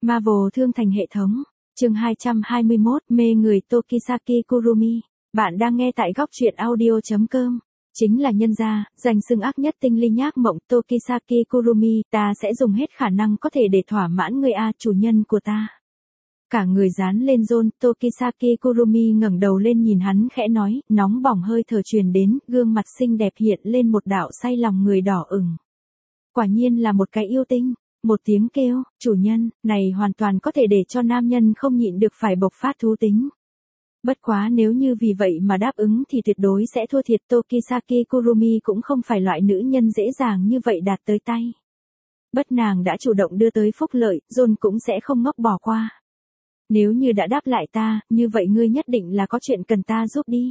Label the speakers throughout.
Speaker 1: Marvel thương thành hệ thống. Chương 221, mê người Tokisaki Kurumi. Bạn đang nghe tại góc truyện audio.com. Chính là nhân gia, danh xưng ác nhất tinh linh ác mộng Tokisaki Kurumi, ta sẽ dùng hết khả năng có thể để thỏa mãn người chủ nhân của ta. Cả người dán lên John, Tokisaki Kurumi ngẩng đầu lên nhìn hắn khẽ nói, nóng bỏng hơi thở truyền đến, gương mặt xinh đẹp hiện lên một đạo say lòng người đỏ ửng. Quả nhiên là một cái yêu tinh. Một tiếng kêu, chủ nhân, này hoàn toàn có thể để cho nam nhân không nhịn được phải bộc phát thú tính. Bất quá nếu như vì vậy mà đáp ứng thì tuyệt đối sẽ thua thiệt. Tokisaki Kurumi cũng không phải loại nữ nhân dễ dàng như vậy đạt tới tay. Bất nàng đã chủ động đưa tới phúc lợi, John cũng sẽ không ngốc bỏ qua. Nếu như đã đáp lại ta, như vậy ngươi nhất định là có chuyện cần ta giúp đi.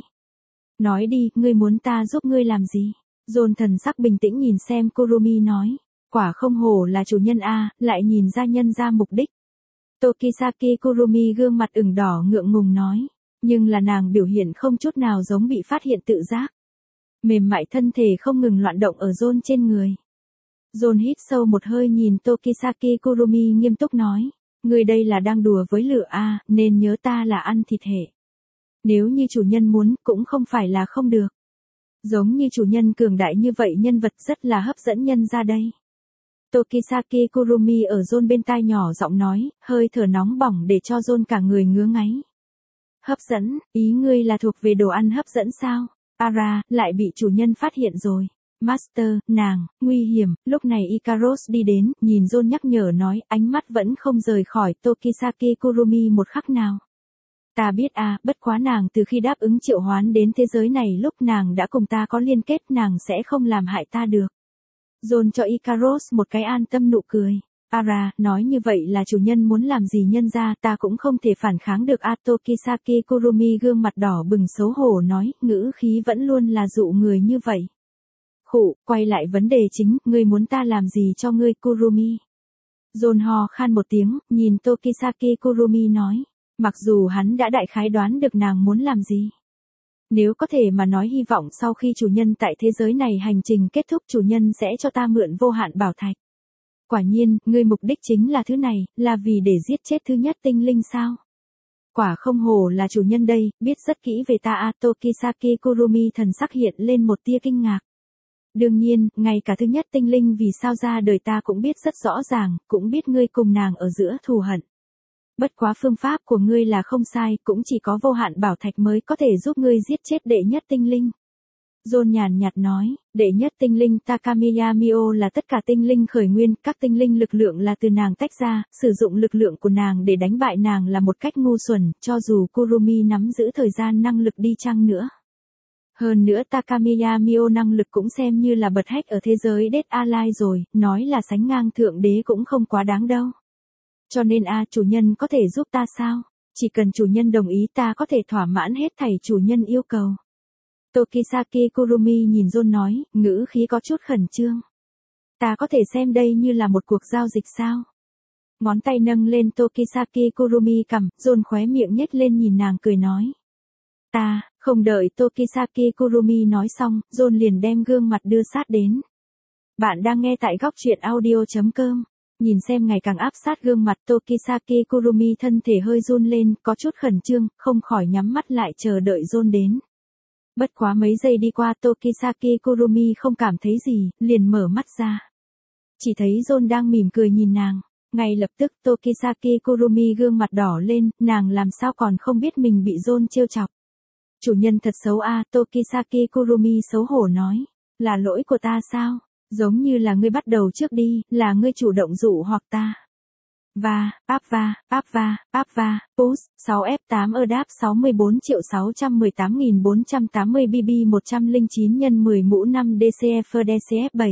Speaker 1: Nói đi, ngươi muốn ta giúp ngươi làm gì? John thần sắc bình tĩnh nhìn xem Kurumi nói. Quả không hổ là chủ nhân lại nhìn ra nhân ra mục đích. Tokisaki Kurumi gương mặt ửng đỏ ngượng ngùng nói. Nhưng là nàng biểu hiện không chút nào giống bị phát hiện tự giác. Mềm mại thân thể không ngừng loạn động ở John trên người. John hít sâu một hơi nhìn Tokisaki Kurumi nghiêm túc nói. Người đây là đang đùa với lửa nên nhớ ta là ăn thịt hệ. Nếu như chủ nhân muốn cũng không phải là không được. Giống như chủ nhân cường đại như vậy nhân vật rất là hấp dẫn nhân ra đây. Tokisaki Kurumi ở John bên tai nhỏ giọng nói, hơi thở nóng bỏng để cho John cả người ngứa ngáy. Hấp dẫn, ý ngươi là thuộc về đồ ăn hấp dẫn sao? Lại bị chủ nhân phát hiện rồi. Master, nàng, nguy hiểm, lúc này Ikaros đi đến, nhìn John nhắc nhở nói, ánh mắt vẫn không rời khỏi Tokisaki Kurumi một khắc nào. Ta biết bất quá nàng từ khi đáp ứng triệu hoán đến thế giới này lúc nàng đã cùng ta có liên kết nàng sẽ không làm hại ta được. John cho Ikaros một cái an tâm nụ cười. Nói như vậy là chủ nhân muốn làm gì nhân ra ta cũng không thể phản kháng được. Tokisaki Kurumi gương mặt đỏ bừng xấu hổ nói, ngữ khí vẫn luôn là dụ người như vậy. Quay lại vấn đề chính, ngươi muốn ta làm gì cho ngươi Kurumi? John ho khan một tiếng, nhìn Tokisaki Kurumi nói, mặc dù hắn đã đại khái đoán được nàng muốn làm gì. Nếu có thể mà nói hy vọng sau khi chủ nhân tại thế giới này hành trình kết thúc chủ nhân sẽ cho ta mượn vô hạn bảo thạch. Quả nhiên, ngươi mục đích chính là thứ này, là vì để giết chết thứ nhất tinh linh sao? Quả không hổ là chủ nhân đây, biết rất kỹ về ta. Tokisaki Kurumi thần sắc hiện lên một tia kinh ngạc. Đương nhiên, ngay cả thứ nhất tinh linh vì sao ra đời ta cũng biết rất rõ ràng, cũng biết ngươi cùng nàng ở giữa thù hận. Bất quá phương pháp của ngươi là không sai, cũng chỉ có vô hạn bảo thạch mới có thể giúp ngươi giết chết đệ nhất tinh linh. John nhàn nhạt nói, đệ nhất tinh linh Takamiya Mio là tất cả tinh linh khởi nguyên, các tinh linh lực lượng là từ nàng tách ra, sử dụng lực lượng của nàng để đánh bại nàng là một cách ngu xuẩn, cho dù Kurumi nắm giữ thời gian năng lực đi chăng nữa. Hơn nữa Takamiya Mio năng lực cũng xem như là bật hách ở thế giới Dead Alliance rồi, nói là sánh ngang thượng đế cũng không quá đáng đâu. Cho nên chủ nhân có thể giúp ta sao? Chỉ cần chủ nhân đồng ý ta có thể thỏa mãn hết thảy chủ nhân yêu cầu. Tokisaki Kurumi nhìn John nói, ngữ khí có chút khẩn trương. Ta có thể xem đây như là một cuộc giao dịch sao? Ngón tay nâng lên Tokisaki Kurumi cằm, John khóe miệng nhếch lên nhìn nàng cười nói. Không đợi Tokisaki Kurumi nói xong, John liền đem gương mặt đưa sát đến. Bạn đang nghe tại góc truyện audio.com. Nhìn xem ngày càng áp sát gương mặt Tokisaki Kurumi thân thể hơi run lên, có chút khẩn trương, không khỏi nhắm mắt lại chờ đợi John đến. Bất quá mấy giây đi qua Tokisaki Kurumi không cảm thấy gì, liền mở mắt ra. Chỉ thấy John đang mỉm cười nhìn nàng. Ngay lập tức Tokisaki Kurumi gương mặt đỏ lên, nàng làm sao còn không biết mình bị John trêu chọc. Chủ nhân thật xấu Tokisaki Kurumi xấu hổ nói. Là lỗi của ta sao? Giống như là ngươi bắt đầu trước đi, là ngươi chủ động dụ hoặc ta. Push, 6F8 đáp 64.618.480 BB 109 x 10 mũ 5 DCF DCF 7.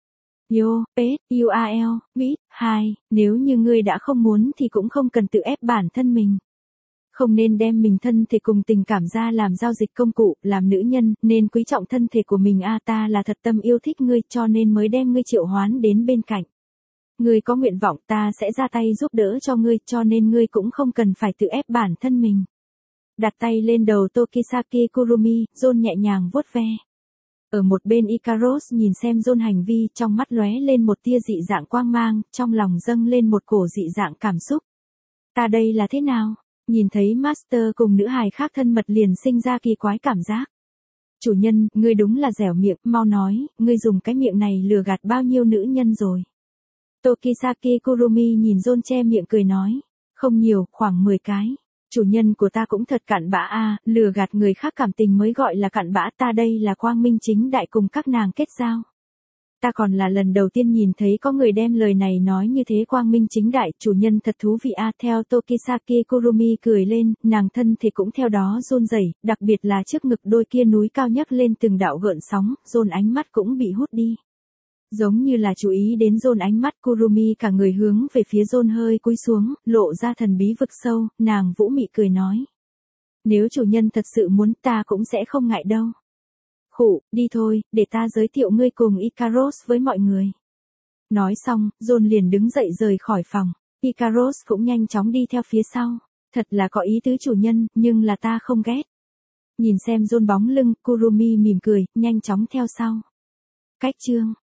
Speaker 1: UAL, Bit, 2, nếu như ngươi đã không muốn thì cũng không cần tự ép bản thân mình. Không nên đem mình thân thể cùng tình cảm ra làm giao dịch công cụ, làm nữ nhân, nên quý trọng thân thể của mình ta là thật tâm yêu thích ngươi cho nên mới đem ngươi triệu hoán đến bên cạnh. Ngươi có nguyện vọng ta sẽ ra tay giúp đỡ cho ngươi cho nên ngươi cũng không cần phải tự ép bản thân mình. Đặt tay lên đầu Tokisaki Kurumi, John nhẹ nhàng vuốt ve. Ở một bên Ikaros nhìn xem John hành vi trong mắt lóe lên một tia dị dạng quang mang, trong lòng dâng lên một cổ dị dạng cảm xúc. Ta đây là thế nào? Nhìn thấy Master cùng nữ hài khác thân mật liền sinh ra kỳ quái cảm giác. Chủ nhân, ngươi đúng là dẻo miệng, mau nói, ngươi dùng cái miệng này lừa gạt bao nhiêu nữ nhân rồi. Tokisaki Kurumi nhìn John che miệng cười nói. Không nhiều, khoảng 10 cái. Chủ nhân của ta cũng thật cặn bã a, lừa gạt người khác cảm tình mới gọi là cặn bã, ta đây là quang minh chính đại cùng các nàng kết giao. Ta còn là lần đầu tiên nhìn thấy có người đem lời này nói như thế quang minh chính đại, chủ nhân thật thú vị a. Theo Tokisaki Kurumi cười lên, nàng thân thể cũng theo đó run rẩy, đặc biệt là trước ngực đôi kia núi cao nhấc lên từng đạo gợn sóng, John ánh mắt cũng bị hút đi. Giống như là chú ý đến John ánh mắt, Kurumi cả người hướng về phía John hơi cúi xuống, lộ ra thần bí vực sâu, nàng vũ mị cười nói. Nếu chủ nhân thật sự muốn ta cũng sẽ không ngại đâu. Khụ, đi thôi, để ta giới thiệu ngươi cùng Ikaros với mọi người. Nói xong, John liền đứng dậy rời khỏi phòng, Ikaros cũng nhanh chóng đi theo phía sau. Thật là có ý tứ chủ nhân, nhưng là ta không ghét. Nhìn xem John bóng lưng, Kurumi mỉm cười, nhanh chóng theo sau. Cách chương